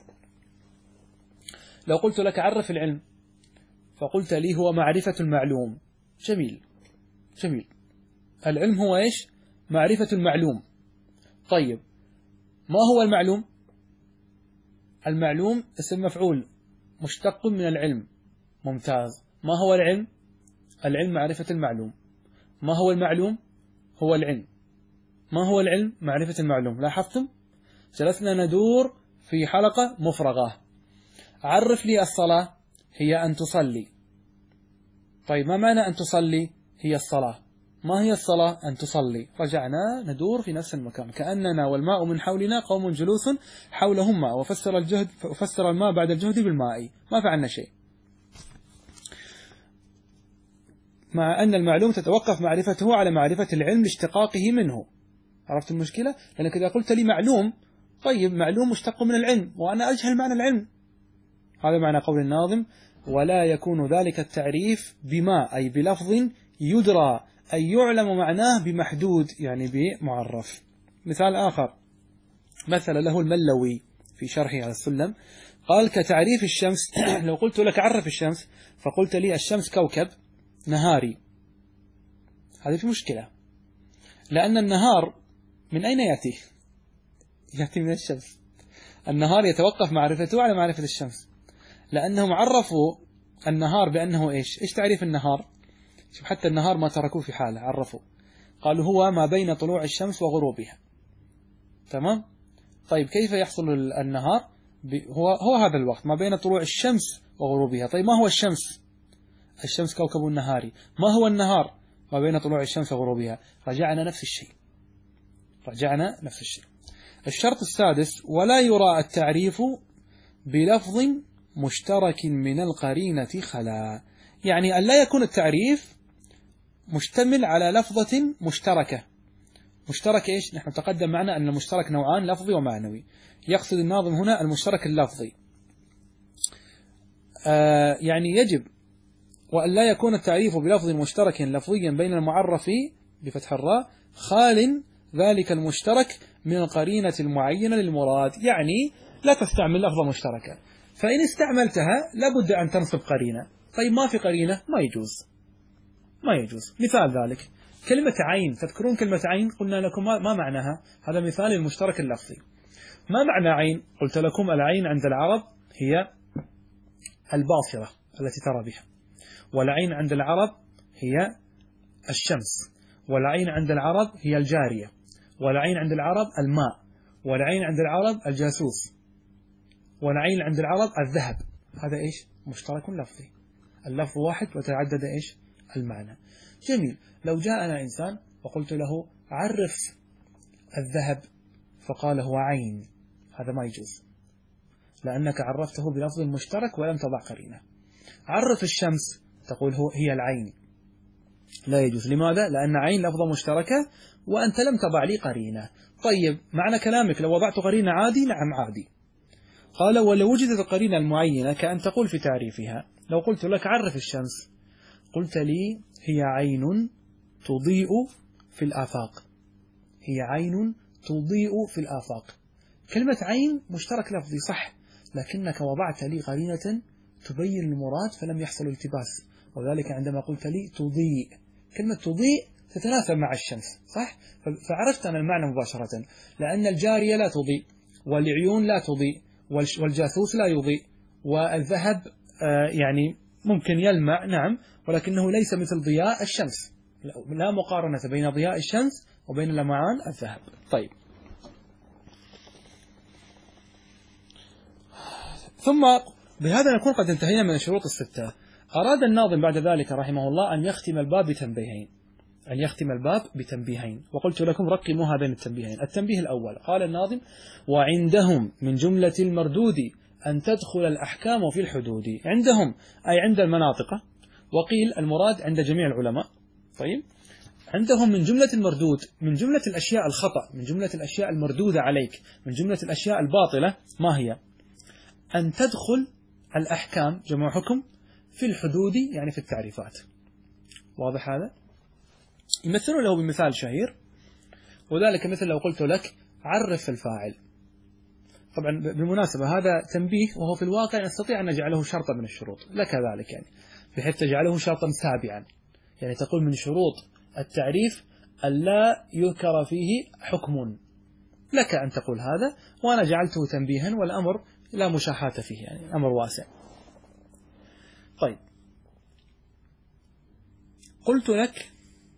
لو قلت لك عرف العلم فقلت لي هو معرفة المعلوم، جميل جميل، العلم هو إيش؟ معرفة المعلوم. طيب، ما هو المعلوم؟ المعلوم اسم مفعول مشتق من العلم، ممتاز. ما هو العلم؟ العلم معرفة المعلوم. ما هو المعلوم؟ هو العلم. ما هو العلم؟ معرفة المعلوم. لاحظتم؟ جلسنا ندور في حلقة مفرغة. عرف لي الصلاة، هي أن تصلي. طيب، ما معنى أن تصلي؟ هي الصلاة. ما هي الصلاة؟ أن تصلي. رجعنا ندور في نفس المكان، كأننا والماء من حولنا قوم جلوس حولهم ماء، وفسر الماء بعد الجهد بالماء، ما فعلنا شيء، مع أن المعلوم تتوقف معرفته على معرفة العلم لاشتقاقه منه. عرفت المشكلة؟ لأنك إذا قلت لي معلوم، طيب معلوم مشتق من العلم وأنا أجهل معنى العلم. هذا معنى قول الناظم: ولا يكون ذلك التعريف بما، أي بلفظ يدرى، أي يعلم معناه، بمحدود يعني بمعرف. مثال آخر مثل له الملوي في شرحه على السلم، قال: كتعريف الشمس لو قلت لك عرف الشمس فقلت لي الشمس كوكب نهاري، هذه في مشكلة، لأن النهار من أين يأتي؟ يأتي من الشمس. النهار يتوقف معرفته على معرفة الشمس، لأنهم عرفوا النهار بأنه إيش تعريف النهار؟ شوف، حتى النهار ما تركوه في حاله، عرفوا، قالوا هو ما بين طلوع الشمس وغروبها. تمام؟ طيب، كيف يحصل النهار؟ هو هذا الوقت ما بين طلوع الشمس وغروبها. طيب، ما هو الشمس؟ الشمس كوكب نهاري. ما هو النهار؟ ما بين طلوع الشمس وغروبها. رجعنا نفس الشيء. الشرط السادس: ولا يرى التعريف بلفظ مشترك من القرينة خلا، يعني أن لا يكون التعريف مشتمل على لفظة مشتركة. مشترك إيش؟ نحن تقدم معنا أن المشترك نوعان، لفظي ومعنوي. يقصد الناظم هنا المشترك اللفظي، يعني يجب وأن لا يكون التعريف بلفظ مشترك لفظيا بين المعرف بفتح الراء خال ذلك المشترك من القرينة المعينة للمراد، يعني لا تستعمل لفظة مشتركة، فإن استعملتها لابد أن تنصب قرينة. طيب، ما في قرينة، ما يجوز. مثال ذلك كلمة عين، تذكرون كلمة عين؟ قلنا لكم ما معناها، هذا مثال المشترك اللفظي. ما معنى عين؟ قلت لكم العين عند العرب هي الباصرة التي ترى بها، والعين عند العرب هي الشمس، والعين عند العرب هي الجارية، والعين عند العرب الماء، والعين عند العرب الجاسوس، والعين عند العرب الذهب. هذا إيش؟ مشترك لفظي. اللفظ واحد وتعدد إيش المعنى. جميل. لو جاءنا إنسان وقلت له عرف الذهب فقال هو عين، هذا ما يجوز، لأنك عرفته بلفظ مشترك ولم تضع قرينة. عرف الشمس تقول هي العين، لا يجوز. لماذا؟ لأن عين لفظة مشتركة وأنت لم تضع لي قرينة. طيب معنى كلامك لو وضعت قرينة عادي؟ نعم عادي. قال ولو وجدت القرينة المعينة كأن تقول في تعريفها، لو قلت لك عرف الشمس قلت لي هي عين تضيء في الآفاق، هي عين تضيء في الآفاق. كلمة عين مشترك لفظي صح، لكنك وضعت لي قرينة تبين المراد فلم يحصل التباس، وذلك عندما قلت لي تضيء. كلمة تضيء تتناسب مع الشمس صح، فعرفت أنا المعنى مباشرة، لأن الجارية لا تضيء، والعيون لا تضيء، والجاثوس لا يضيء، والذهب يعني ممكن يلمع نعم، ولكنه ليس مثل ضياء الشمس، لا مقارنة بين ضياء الشمس وبين لمعان الذهب. طيب، ثم بهذا نكون قد انتهينا من الشروط الستة. أراد الناظم بعد ذلك رحمه الله أن يختم الباب بتنبيهين، أن يختم الباب بتنبيهين، وقلت لكم رقموها بين التنبيهين. التنبيه الأول قال الناظم وعندهم من جملة المردود أن تدخل الأحكام في الحدود. عندهم أي عند المناطق، وقيل المراد عند جميع العلماء. طيب، عندهم من جملة المردود، من جملة الأشياء الخطأ، من جملة الأشياء المردودة عليك، من جملة الأشياء الباطلة، ما هي؟ أن تدخل الأحكام جمع حكم في الحدود، يعني في التعريفات. واضح هذا؟ يمثلون له بمثال شهير، وذلك مثل لو قلت لك عرف الفاعل. طبعا بالمناسبة هذا تنبيه، وهو في الواقع نستطيع أن نجعله شرطا من الشروط لك ذلك، يعني بحيث تجعله شرطا سابعا، يعني تقول من شروط التعريف ألا يذكر فيه حكم، لك أن تقول هذا، وأنا جعلته تنبيها، والأمر لا مشاحة فيه، يعني الأمر واسع. طيب، قلت لك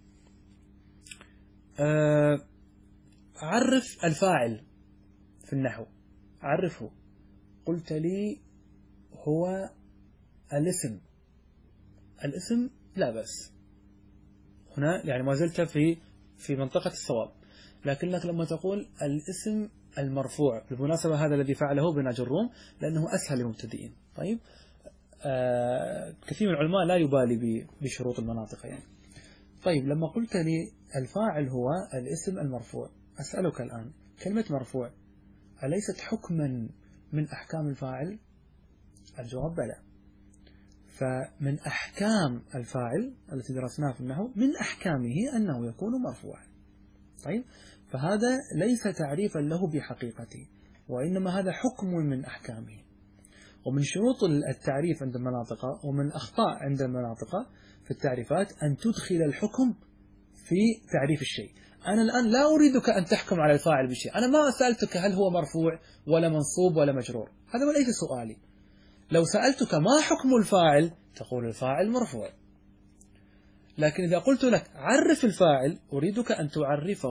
عرف الفاعل في النحو، عرفه، قلت لي هو الاسم. الاسم لا بأس، هنا يعني ما زلت في منطقة الصواب، لكنك لما تقول الاسم المرفوع، بالمناسبة هذا الذي فعله ابن أجروم لأنه أسهل للمبتدئين. طيب، كثير من العلماء لا يبالي بشروط المناطق يعني. طيب، لما قلت لي الفاعل هو الاسم المرفوع، أسألك الآن كلمة مرفوع أليست حكما من أحكام الفاعل؟ الجواب بلى. فمن أحكام الفاعل التي درسناها في النحو، من أحكامه أنه يكون مرفوعا. طيب، فهذا ليس تعريفا له بحقيقته، وإنما هذا حكم من أحكامه. ومن شروط التعريف عند المناطق، ومن الأخطاء عند المناطق في التعريفات، أن تدخل الحكم في تعريف الشيء. أنا الآن لا أريدك أن تحكم على الفاعل بشيء، أنا ما سألتك هل هو مرفوع ولا منصوب ولا مجرور، هذا وليس سؤالي. لو سألتك ما حكم الفاعل تقول الفاعل مرفوع، لكن إذا قلت لك عرف الفاعل أريدك أن تعرفه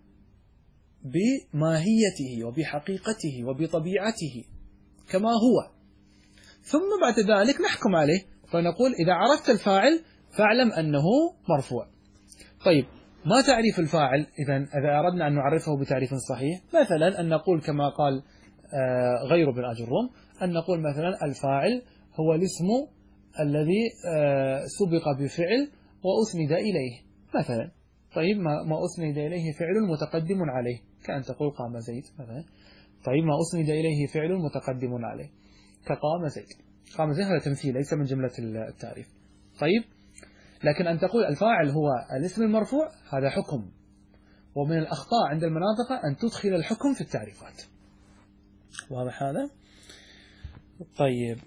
بماهيته وبحقيقته وبطبيعته كما هو، ثم بعد ذلك نحكم عليه، فنقول إذا عرفت الفاعل فاعلم أنه مرفوع. طيب، ما تعريف الفاعل؟ إذا أردنا أن نعرفه بتعريف صحيح، مثلا أن نقول كما قال غير ابن أجروم، أن نقول مثلا الفاعل هو الاسم الذي سبق بفعل وأسند إليه مثلا. طيب، ما أسند إليه فعل متقدم عليه، كأن تقول قام زيد مثلا. طيب، ما أسند إليه فعل متقدم عليه كقام زيد. قام زيد هذا تمثيل ليس من جملة التعريف. طيب، لكن أن تقول الفاعل هو الاسم المرفوع هذا حكم، ومن الأخطاء عند المناطق أن تدخل الحكم في التعريفات. واضح هذا؟ طيب،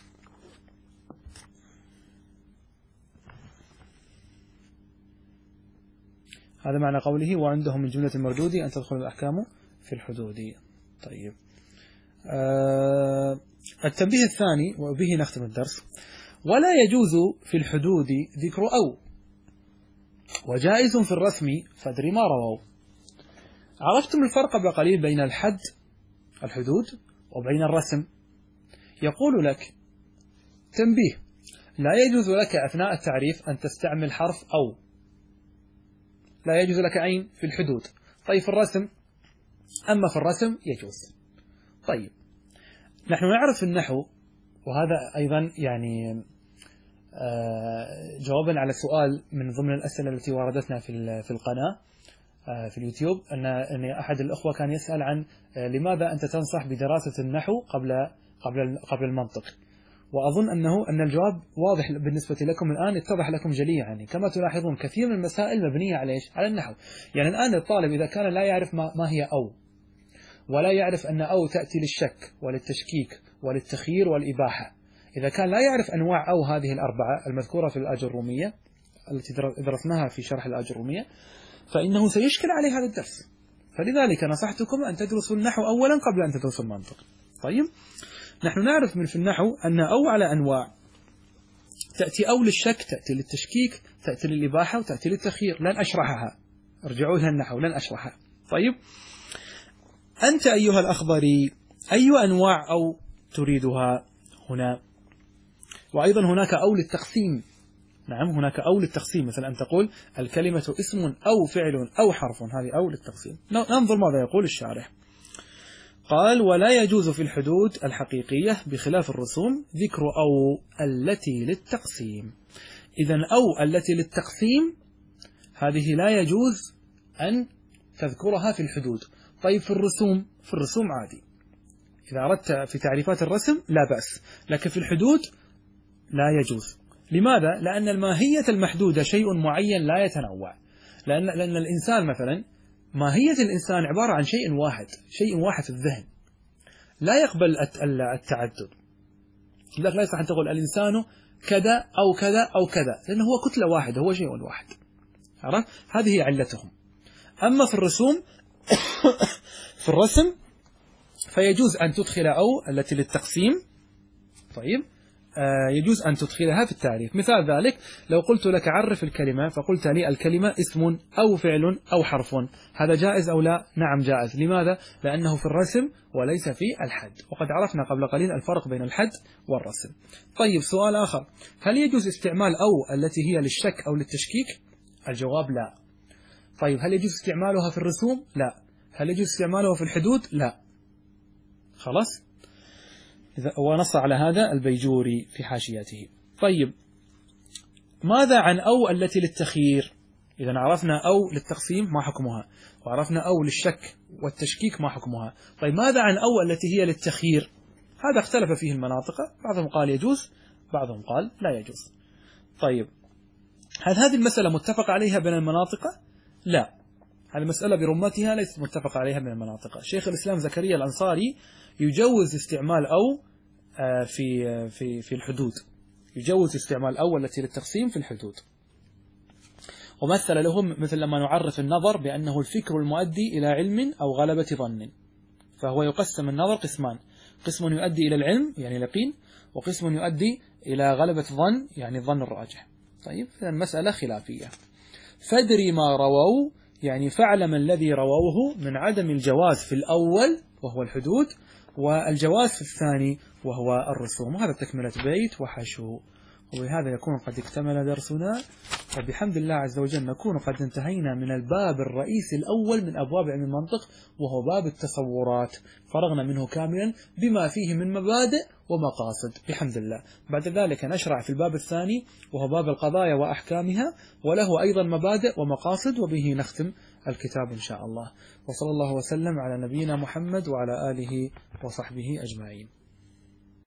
هذا معنى قوله وعندهم من جملة المردود أن تدخل الأحكام في الحدود. طيب، التنبيه الثاني وبه نختم الدرس: ولا يجوز في الحدود ذكر أو، وجائز في الرسم فادر ما رووا. عرفتم الفرق بقليل بين الحد الحدود وبين الرسم. يقول لك تنبيه: لا يجوز لك أثناء التعريف أن تستعمل حرف أو، لا يجوز لك أين في الحدود. طيب في الرسم، أما في الرسم يجوز. طيب نحن نعرف النحو، وهذا أيضا يعني جوابا على سؤال من ضمن الأسئلة التي واردتنا في القناة في اليوتيوب، أن أحد الأخوة كان يسأل عن لماذا أنت تنصح بدراسة النحو قبل المنطق. وأظن أن الجواب واضح بالنسبة لكم الآن، اتضح لكم جليا. يعني كما تلاحظون كثير من المسائل مبنية على إيش؟ على النحو. يعني الآن الطالب إذا كان لا يعرف ما هي أو، ولا يعرف أن أو تأتي للشك وللتشكيك وللتخيير والإباحة، إذا كان لا يعرف أنواع أو هذه الأربعة المذكورة في الآجرومية التي درسناها في شرح الآجرومية، فإنه سيشكل عليه هذا الدرس. فلذلك نصحتكم أن تدرسوا النحو أولا قبل أن تدرسوا المنطق. طيب نحن نعرف من في النحو أن أو على أنواع، تأتي أو للشك، تأتي للتشكيك، تأتي للإباحة، وتأتي للتخيير. لن أشرحها، ارجعوا لها النحو، لن أشرحها. طيب أنت أيها الأخضري أي أنواع أو تريدها هنا؟ وأيضا هناك أو للتقسيم. نعم هناك أو للتقسيم، مثلا أن تقول الكلمة اسم أو فعل أو حرف، هذه أو للتقسيم. ننظر ماذا يقول الشارح. قال: ولا يجوز في الحدود الحقيقية بخلاف الرسوم ذكر أو التي للتقسيم. إذن أو التي للتقسيم هذه لا يجوز أن تذكرها في الحدود. طيب في الرسوم عادي، إذا أردت في تعريفات الرسم لا بأس، لكن في الحدود لا يجوز. لماذا؟ لأن الماهية المحدودة شيء معين لا يتنوع. لأن الإنسان مثلا، ماهية الإنسان عبارة عن شيء واحد في الذهن، لا يقبل التعدد. لذلك لا يصح أن تقول الإنسان كذا أو كذا أو كذا، لأنه هو كتلة واحدة، هو شيء واحد. عرفت؟ هذه علتهم. أما في الرسوم في الرسم فيجوز أن تدخل أو التي للتقسيم. طيب يجوز أن تدخلها في التعريف. مثال ذلك لو قلت لك عرف الكلمة، فقلت لي الكلمة اسم أو فعل أو حرف، هذا جائز أو لا؟ نعم جائز. لماذا؟ لأنه في الرسم وليس في الحد، وقد عرفنا قبل قليل الفرق بين الحد والرسم. طيب سؤال آخر: هل يجوز استعمال أو التي هي للشك أو للتشكيك؟ الجواب لا. طيب هل يجوز استعمالها في الرسوم؟ لا. هل يجوز استعمالها في الحدود؟ لا. خلاص. ونص على هذا البيجوري في حاشيته. طيب ماذا عن أو التي للتخيير؟ إذا عرفنا أو للتقسيم ما حكمها، وعرفنا أو للشك والتشكيك ما حكمها. طيب ماذا عن أو التي هي للتخيير؟ هذا اختلف فيه المناطق، بعضهم قال يجوز، بعضهم قال لا يجوز. طيب هل هذه المسألة متفق عليها بين المناطق؟ لا، هذه المسألة برمتها ليست متفق عليها بين المناطق. شيخ الإسلام زكريا الأنصاري يجوز استعمال أو في الحدود، يجوز استعمال أو التي للتقسيم في الحدود. ومثل لهم مثل لما نعرف النظر بأنه الفكر المؤدي إلى علم أو غلبة ظن، فهو يقسم النظر قسمان: قسم يؤدي إلى العلم يعني اليقين، وقسم يؤدي إلى غلبة ظن يعني الظن الراجح. طيب إذا المسألة خلافية. فادري ما رووا يعني فاعلم الذي رووه من عدم الجواز في الأول وهو الحدود، والجواز في الثاني وهو الرسوم. وهذا تكملة بيت وحشو. وبهذا يكون قد اكتمل درسنا، وبحمد الله عز وجل نكون قد انتهينا من الباب الرئيسي الأول من أبواب علم المنطق، وهو باب التصورات، فرغنا منه كاملا بما فيه من مبادئ ومقاصد بحمد الله. بعد ذلك نشرع في الباب الثاني وهو باب القضايا وأحكامها، وله أيضا مبادئ ومقاصد، وبه نختم الكتاب إن شاء الله. وصلى الله وسلم على نبينا محمد وعلى آله وصحبه أجمعين.